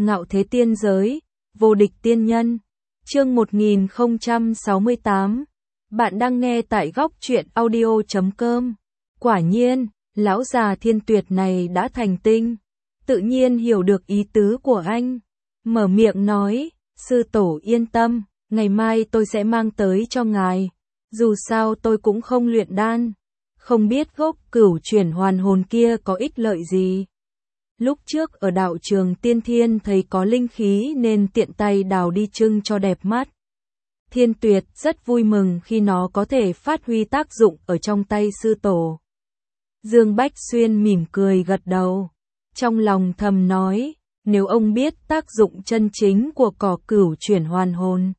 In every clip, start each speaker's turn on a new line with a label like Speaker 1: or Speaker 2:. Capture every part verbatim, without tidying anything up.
Speaker 1: Ngạo thế tiên giới, vô địch tiên nhân. Chương một nghìn không trăm sáu mươi tám. Bạn đang nghe tại góc truyện audio chấm com. Quả nhiên, lão già Thiên Tuyệt này đã thành tinh, tự nhiên hiểu được ý tứ của anh. Mở miệng nói, sư tổ yên tâm, ngày mai tôi sẽ mang tới cho ngài. Dù sao tôi cũng không luyện đan, không biết gốc cửu chuyển hoàn hồn kia có ích lợi gì. Lúc trước ở đạo trường Tiên Thiên thấy có linh khí nên tiện tay đào đi trưng cho đẹp mắt. Thiên Tuyệt rất vui mừng khi nó có thể phát huy tác dụng ở trong tay sư tổ. Dương Bách Xuyên mỉm cười gật đầu, trong lòng thầm nói, nếu ông biết tác dụng chân chính của cỏ cửu chuyển hoàn hồn,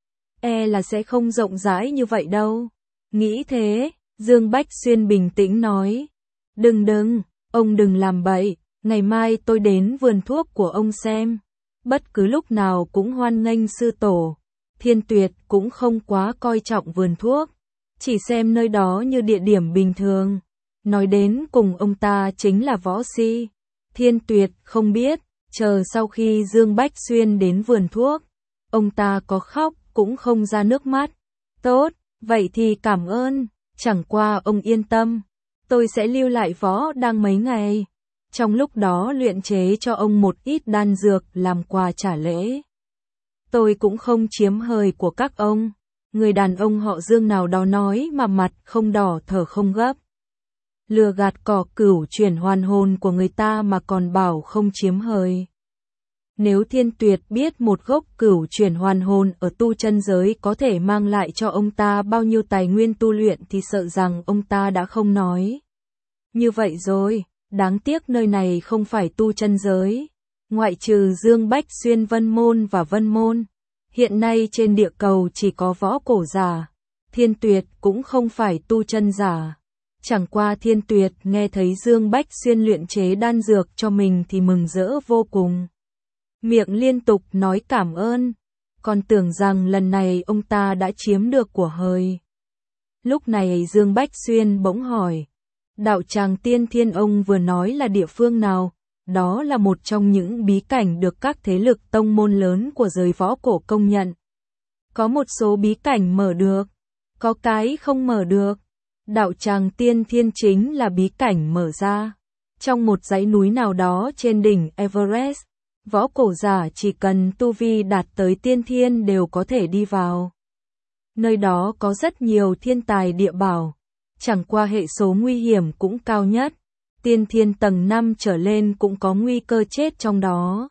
Speaker 1: e là sẽ không rộng rãi như vậy đâu. Nghĩ thế, Dương Bách Xuyên bình tĩnh nói, đừng đừng, ông đừng làm bậy, ngày mai tôi đến vườn thuốc của ông xem, bất cứ lúc nào cũng hoan nghênh sư tổ. Thiên Tuyệt cũng không quá coi trọng vườn thuốc, chỉ xem nơi đó như địa điểm bình thường. Nói đến cùng ông ta chính là võ si. Thiên Tuyệt không biết, chờ sau khi Dương Bách Xuyên đến vườn thuốc, ông ta có khóc cũng không ra nước mắt. Tốt, vậy thì cảm ơn, chẳng qua ông yên tâm, tôi sẽ lưu lại võ đang mấy ngày. Trong lúc đó luyện chế cho ông một ít đan dược làm quà trả lễ. Tôi cũng không chiếm hời của các ông. Người đàn ông họ Dương nào đó nói mà mặt không đỏ thở không gấp. Lừa gạt cỏ cửu chuyển hoàn hồn của người ta mà còn bảo không chiếm hời. Nếu Thiên Tuyệt biết một gốc cửu chuyển hoàn hồn ở tu chân giới có thể mang lại cho ông ta bao nhiêu tài nguyên tu luyện thì sợ rằng ông ta đã không nói. Như vậy rồi, đáng tiếc nơi này không phải tu chân giới. Ngoại trừ Dương Bách Xuyên Vân Môn và Vân Môn, hiện nay trên địa cầu chỉ có võ cổ giả. Thiên Tuyệt cũng không phải tu chân giả. Chẳng qua Thiên Tuyệt nghe thấy Dương Bách Xuyên luyện chế đan dược cho mình thì mừng rỡ vô cùng. Miệng liên tục nói cảm ơn, còn tưởng rằng lần này ông ta đã chiếm được của hời. Lúc này Dương Bách Xuyên bỗng hỏi, đạo tràng Tiên Thiên ông vừa nói là địa phương nào? Đó là một trong những bí cảnh được các thế lực tông môn lớn của giới võ cổ công nhận. Có một số bí cảnh mở được, có cái không mở được. Đạo tràng Tiên Thiên chính là bí cảnh mở ra trong một dãy núi nào đó trên đỉnh Everest. Võ cổ giả chỉ cần tu vi đạt tới Tiên Thiên đều có thể đi vào. Nơi đó có rất nhiều thiên tài địa bảo, chẳng qua hệ số nguy hiểm cũng cao nhất. Tiên Thiên tầng năm trở lên cũng có nguy cơ chết trong đó.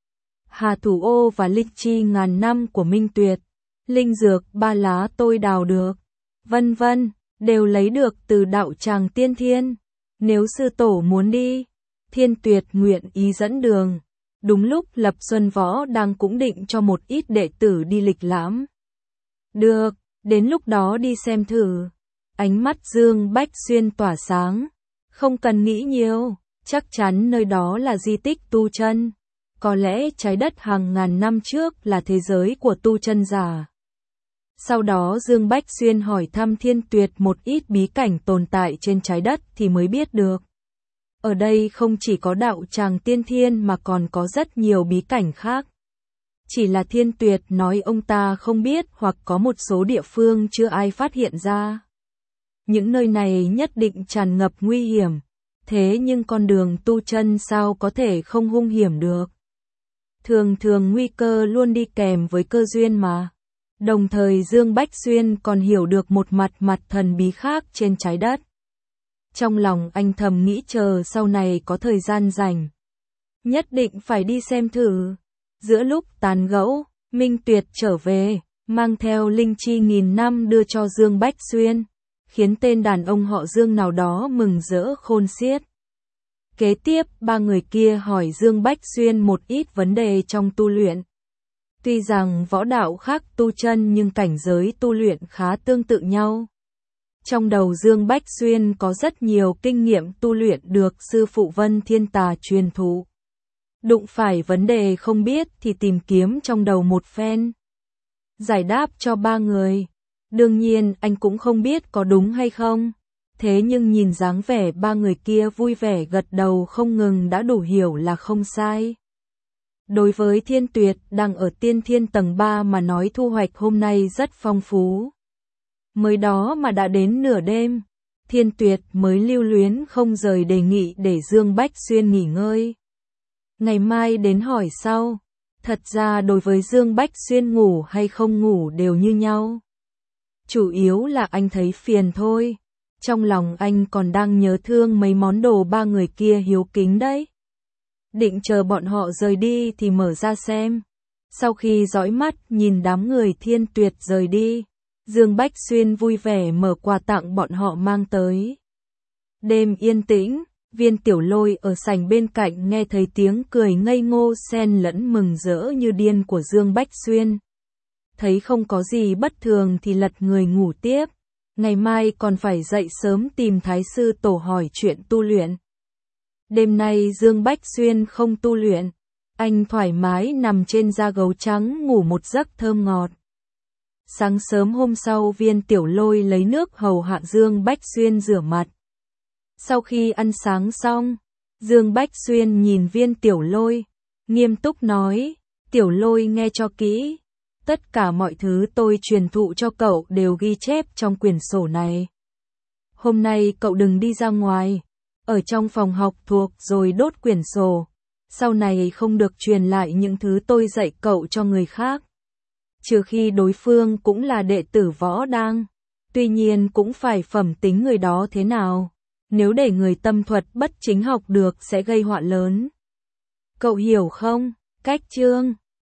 Speaker 1: Hà thủ ô và linh chi ngàn năm của Minh Tuyệt, linh dược ba lá tôi đào được, vân vân, đều lấy được từ đạo tràng Tiên Thiên. Nếu sư tổ muốn đi, Thiên Tuyệt nguyện ý dẫn đường. Đúng lúc Lập Xuân Võ đang cũng định cho một ít đệ tử đi lịch lãm. Được, đến lúc đó đi xem thử. Ánh mắt Dương Bách Xuyên tỏa sáng. Không cần nghĩ nhiều, chắc chắn nơi đó là di tích tu chân. Có lẽ trái đất hàng ngàn năm trước là thế giới của tu chân giả. Sau đó Dương Bách Xuyên hỏi thăm Thiên Tuyệt một ít bí cảnh tồn tại trên trái đất thì mới biết được. Ở đây không chỉ có đạo tràng Tiên Thiên mà còn có rất nhiều bí cảnh khác. Chỉ là Thiên Tuyệt nói ông ta không biết hoặc có một số địa phương chưa ai phát hiện ra. Những nơi này nhất định tràn ngập nguy hiểm, thế nhưng con đường tu chân sao có thể không hung hiểm được. Thường thường nguy cơ luôn đi kèm với cơ duyên mà. Đồng thời Dương Bách Xuyên còn hiểu được một mặt mặt thần bí khác trên trái đất. Trong lòng anh thầm nghĩ chờ sau này có thời gian rảnh, nhất định phải đi xem thử. Giữa lúc tán gẫu, Minh Tuyệt trở về, mang theo linh chi nghìn năm đưa cho Dương Bách Xuyên, khiến tên đàn ông họ Dương nào đó mừng rỡ khôn xiết. Kế tiếp, ba người kia hỏi Dương Bách Xuyên một ít vấn đề trong tu luyện. Tuy rằng võ đạo khác tu chân nhưng cảnh giới tu luyện khá tương tự nhau. Trong đầu Dương Bách Xuyên có rất nhiều kinh nghiệm tu luyện được sư phụ Vân Thiên Tà truyền thụ. Đụng phải vấn đề không biết thì tìm kiếm trong đầu một phen. Giải đáp cho ba người. Đương nhiên anh cũng không biết có đúng hay không. Thế nhưng nhìn dáng vẻ ba người kia vui vẻ gật đầu không ngừng đã đủ hiểu là không sai. Đối với Thiên Tuyệt đang ở tiên thiên tầng ba mà nói thu hoạch hôm nay rất phong phú. Mới đó mà đã đến nửa đêm, Thiên Tuyệt mới lưu luyến không rời đề nghị để Dương Bách Xuyên nghỉ ngơi. Ngày mai đến hỏi sau. Thật ra đối với Dương Bách Xuyên ngủ hay không ngủ đều như nhau. Chủ yếu là anh thấy phiền thôi. Trong lòng anh còn đang nhớ thương mấy món đồ ba người kia hiếu kính đấy. Định chờ bọn họ rời đi thì mở ra xem. Sau khi dõi mắt nhìn đám người Thiên Tuyệt rời đi, Dương Bách Xuyên vui vẻ mở quà tặng bọn họ mang tới. Đêm yên tĩnh, Viên Tiểu Lôi ở sảnh bên cạnh nghe thấy tiếng cười ngây ngô xen lẫn mừng rỡ như điên của Dương Bách Xuyên. Thấy không có gì bất thường thì lật người ngủ tiếp. Ngày mai còn phải dậy sớm tìm Thái sư tổ hỏi chuyện tu luyện. Đêm nay Dương Bách Xuyên không tu luyện. Anh thoải mái nằm trên da gấu trắng ngủ một giấc thơm ngọt. Sáng sớm hôm sau Viên Tiểu Lôi lấy nước hầu hạ Dương Bách Xuyên rửa mặt. Sau khi ăn sáng xong, Dương Bách Xuyên nhìn Viên Tiểu Lôi, nghiêm túc nói, Tiểu Lôi nghe cho kỹ. Tất cả mọi thứ tôi truyền thụ cho cậu đều ghi chép trong quyển sổ này. Hôm nay cậu đừng đi ra ngoài, ở trong phòng học thuộc rồi đốt quyển sổ. Sau này không được truyền lại những thứ tôi dạy cậu cho người khác. Trừ khi đối phương cũng là đệ tử Võ Đang. Tuy nhiên cũng phải phẩm tính người đó thế nào. Nếu để người tâm thuật bất chính học được sẽ gây họa lớn. Cậu hiểu không? Cách chương